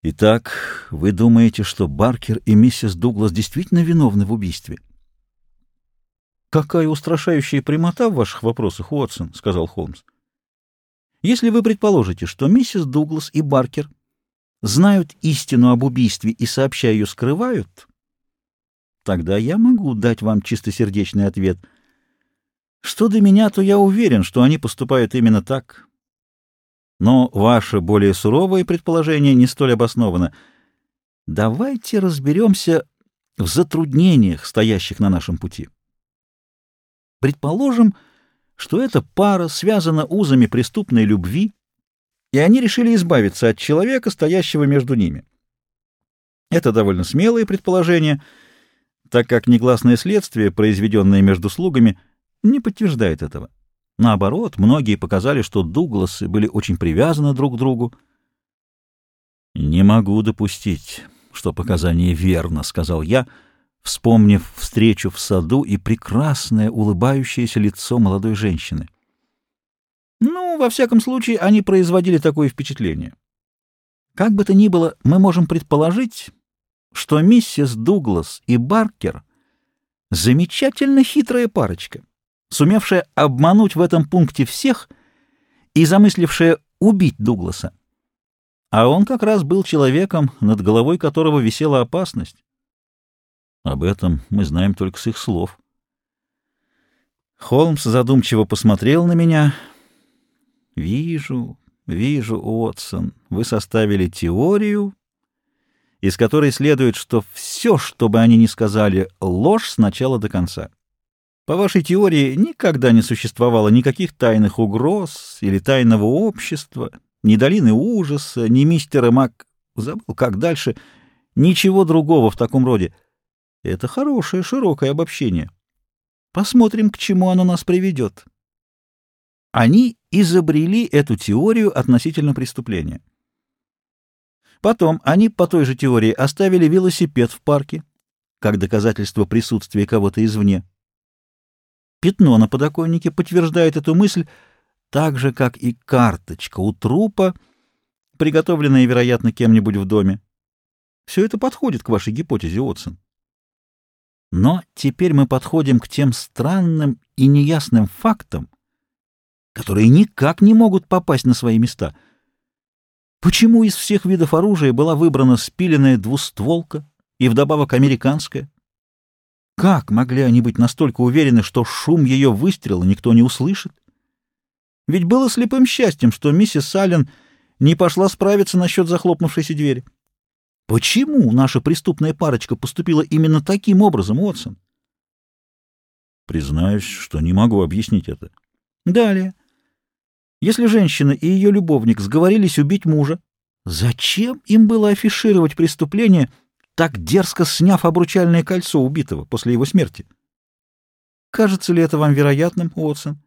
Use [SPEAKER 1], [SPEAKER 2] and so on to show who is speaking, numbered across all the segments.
[SPEAKER 1] Итак, вы думаете, что Баркер и миссис Дуглас действительно виновны в убийстве? «Какая устрашающая прямота в ваших вопросах, Уотсон», — сказал Холмс. «Если вы предположите, что миссис Дуглас и Баркер знают истину об убийстве и, сообща ее, скрывают, тогда я могу дать вам чистосердечный ответ. Что до меня, то я уверен, что они поступают именно так. Но ваше более суровое предположение не столь обосновано. Давайте разберемся в затруднениях, стоящих на нашем пути. Предположим, что эта пара связана узами преступной любви, и они решили избавиться от человека, стоящего между ними. Это довольно смелое предположение, так как негласное следствие, произведенное между слугами, не подтверждает этого. Наоборот, многие показали, что Дугласы были очень привязаны друг к другу. «Не могу допустить, что показание верно», — сказал я, вспомнив встречу в саду и прекрасное улыбающееся лицо молодой женщины. Ну, во всяком случае, они производили такое впечатление. Как бы то ни было, мы можем предположить, что миссис Дуглас и Баркер — замечательно хитрая парочка, сумевшая обмануть в этом пункте всех и замыслившая убить Дугласа. А он как раз был человеком, над головой которого висела опасность. Об этом мы знаем только с их слов. Холмс задумчиво посмотрел на меня. «Вижу, Уотсон, вы составили теорию, из которой следует, что все, что бы они ни сказали, ложь с начала до конца. По вашей теории никогда не существовало никаких тайных угроз или тайного общества, ни долины ужаса, ни мистера забыл, как дальше, ничего другого в таком роде. Это хорошее, широкое обобщение. Посмотрим, к чему оно нас приведет. Они изобрели эту теорию относительно преступления. Потом они по той же теории оставили велосипед в парке, как доказательство присутствия кого-то извне. Пятно на подоконнике подтверждает эту мысль, так же, как и карточка у трупа, приготовленная, вероятно, кем-нибудь в доме. Все это подходит к вашей гипотезе, Уотсон. Но теперь мы подходим к тем странным и неясным фактам, которые никак не могут попасть на свои места. Почему из всех видов оружия была выбрана спиленная двустволка и вдобавок американская? Как могли они быть настолько уверены, что шум ее выстрела никто не услышит? Ведь было слепым счастьем, что миссис Саллен не пошла справиться насчет захлопнувшейся двери. Почему наша преступная парочка поступила именно таким образом, Уотсон? Признаюсь, что не могу объяснить это. Далее. Если женщина и ее любовник сговорились убить мужа, зачем им было афишировать преступление, так дерзко сняв обручальное кольцо убитого после его смерти? Кажется ли это вам вероятным, Уотсон?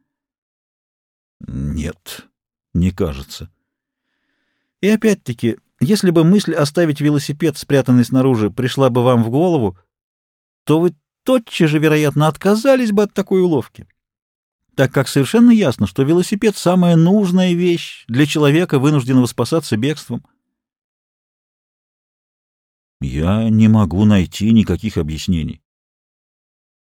[SPEAKER 1] Нет, не кажется. И опять-таки, если бы мысль оставить велосипед, спрятанный снаружи, пришла бы вам в голову, то вы тотчас же, вероятно, отказались бы от такой уловки, так как совершенно ясно, что велосипед — самая нужная вещь для человека, вынужденного спасаться бегством. Я не могу найти никаких объяснений.